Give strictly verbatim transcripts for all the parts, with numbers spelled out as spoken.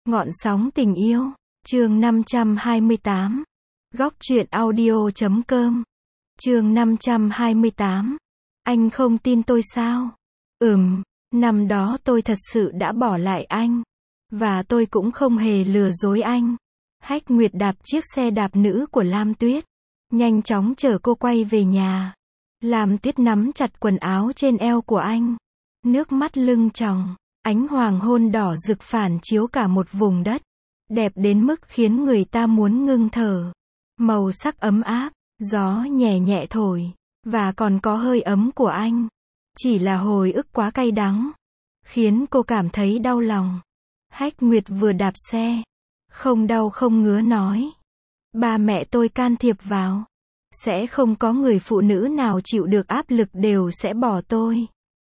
Ngọn sóng tình yêu, chương năm trăm hai mươi tám. Góc truyện audio chấm com. Chương năm trăm hai mươi tám. Anh không tin tôi sao? Ừm, năm đó tôi thật sự đã bỏ lại anh. Và tôi cũng không hề lừa dối anh. Hách Nguyệt đạp chiếc xe đạp nữ của Lam Tuyết. Nhanh chóng chở cô quay về nhà. Lam Tuyết nắm chặt quần áo trên eo của anh. Nước mắt lưng tròng. Ánh hoàng hôn đỏ rực phản chiếu cả một vùng đất. Đẹp đến mức khiến người ta muốn ngưng thở. Màu sắc ấm áp, gió nhẹ nhẹ thổi. Và còn có hơi ấm của anh. Chỉ là hồi ức quá cay đắng. Khiến cô cảm thấy đau lòng. Hách Nguyệt vừa đạp xe. Không đau không ngứa nói. Ba mẹ tôi can thiệp vào. Sẽ không có người phụ nữ nào chịu được áp lực đều sẽ bỏ tôi.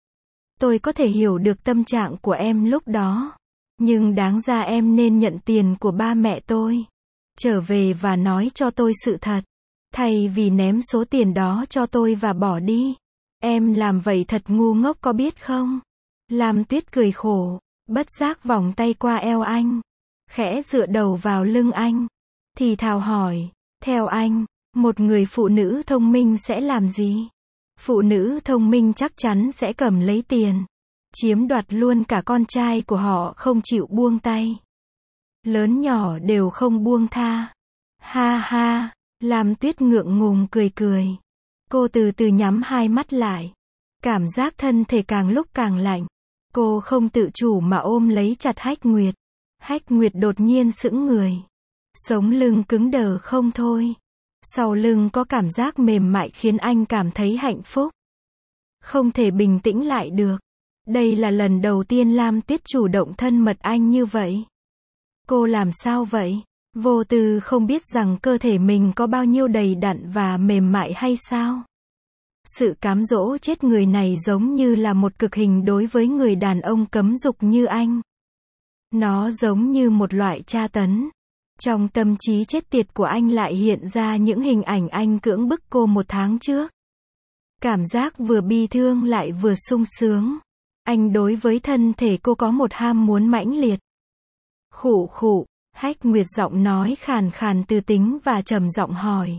Tôi có thể hiểu được tâm trạng của em lúc đó. Nhưng đáng ra em nên nhận tiền của ba mẹ tôi. Trở về và nói cho tôi sự thật. Thay vì ném số tiền đó cho tôi và bỏ đi. Em làm vậy thật ngu ngốc có biết không? Lam Tuyết cười khổ. Bất giác vòng tay qua eo anh. Khẽ dựa đầu vào lưng anh. Thì thào hỏi. Theo anh, một người phụ nữ thông minh sẽ làm gì? Phụ nữ thông minh chắc chắn sẽ cầm lấy tiền. Chiếm đoạt luôn cả con trai của họ không chịu buông tay. Lớn nhỏ đều không buông tha. Ha ha, Lam Tuyết ngượng ngùng cười cười. Cô từ từ nhắm hai mắt lại. Cảm giác thân thể càng lúc càng lạnh. Cô không tự chủ mà ôm lấy chặt Hách Nguyệt. Hách Nguyệt đột nhiên sững người. Sống lưng cứng đờ không thôi. Sau lưng có cảm giác mềm mại khiến anh cảm thấy hạnh phúc. Không thể bình tĩnh lại được. Đây là lần đầu tiên Lam Tuyết chủ động thân mật anh như vậy. Cô làm sao vậy? Vô tư không biết rằng cơ thể mình có bao nhiêu đầy đặn và mềm mại hay sao? Sự cám dỗ chết người này giống như là một cực hình đối với người đàn ông cấm dục như anh. Nó giống như một loại tra tấn. Trong tâm trí chết tiệt của anh lại hiện ra những hình ảnh anh cưỡng bức cô một tháng trước. Cảm giác vừa bi thương lại vừa sung sướng. Anh đối với thân thể cô có một ham muốn mãnh liệt. Khụ khụ, Hách Nguyệt giọng nói khàn khàn từ tính và trầm giọng hỏi.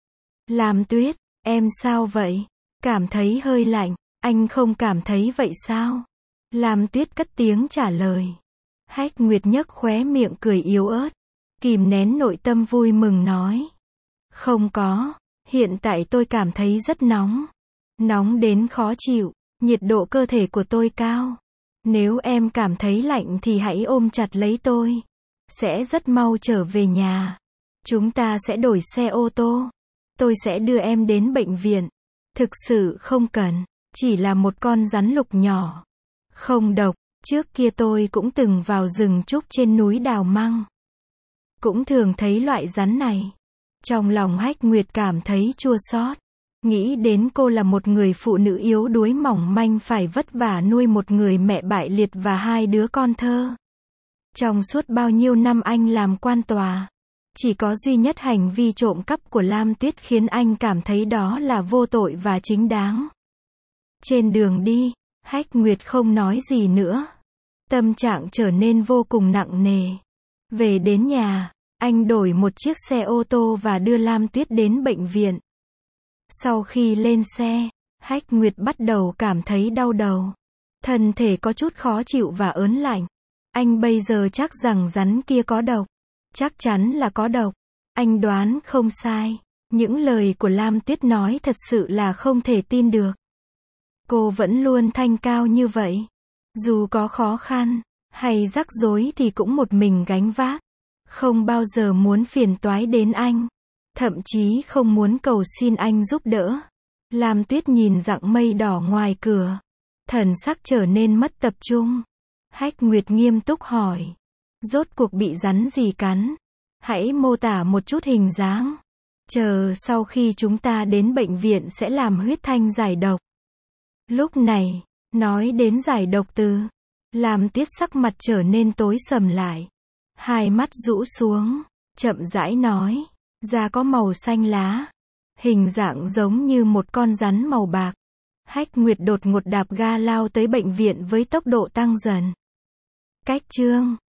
Lam Tuyết, em sao vậy? Cảm thấy hơi lạnh, anh không cảm thấy vậy sao? Lam Tuyết cất tiếng trả lời. Hách Nguyệt nhếch khóe miệng cười yếu ớt. Kìm nén nội tâm vui mừng nói. Không có, hiện tại tôi cảm thấy rất nóng. Nóng đến khó chịu, nhiệt độ cơ thể của tôi cao. Nếu em cảm thấy lạnh thì hãy ôm chặt lấy tôi. Sẽ rất mau trở về nhà. Chúng ta sẽ đổi xe ô tô. Tôi sẽ đưa em đến bệnh viện. Thực sự không cần, chỉ là một con rắn lục nhỏ. Không độc, trước kia tôi cũng từng vào rừng trúc trên núi Đào Măng. Cũng thường thấy loại rắn này. Trong lòng Hách Nguyệt cảm thấy chua xót. Nghĩ đến cô là một người phụ nữ yếu đuối mỏng manh phải vất vả nuôi một người mẹ bại liệt và hai đứa con thơ. Trong suốt bao nhiêu năm anh làm quan tòa. Chỉ có duy nhất hành vi trộm cắp của Lam Tuyết khiến anh cảm thấy đó là vô tội và chính đáng. Trên đường đi, Hách Nguyệt không nói gì nữa. Tâm trạng trở nên vô cùng nặng nề. Về đến nhà, anh đổi một chiếc xe ô tô và đưa Lam Tuyết đến bệnh viện. Sau khi lên xe, Hách Nguyệt bắt đầu cảm thấy đau đầu. Thân thể có chút khó chịu và ớn lạnh. Anh bây giờ chắc rằng rắn kia có độc. Chắc chắn là có độc. Anh đoán không sai. Những lời của Lam Tuyết nói thật sự là không thể tin được. Cô vẫn luôn thanh cao như vậy. Dù có khó khăn hay rắc rối thì cũng một mình gánh vác. Không bao giờ muốn phiền toái đến anh. Thậm chí không muốn cầu xin anh giúp đỡ. Lam Tuyết nhìn dặng mây đỏ ngoài cửa. Thần sắc trở nên mất tập trung. Hách Nguyệt nghiêm túc hỏi. Rốt cuộc bị rắn gì cắn? Hãy mô tả một chút hình dáng. Chờ sau khi chúng ta đến bệnh viện sẽ làm huyết thanh giải độc. Lúc này, nói đến giải độc từ, Lam Tuyết sắc mặt trở nên tối sầm lại. Hai mắt rũ xuống, chậm rãi nói. Da có màu xanh lá. Hình dạng giống như một con rắn màu bạc. Hách Nguyệt đột ngột đạp ga lao tới bệnh viện với tốc độ tăng dần. Cách chương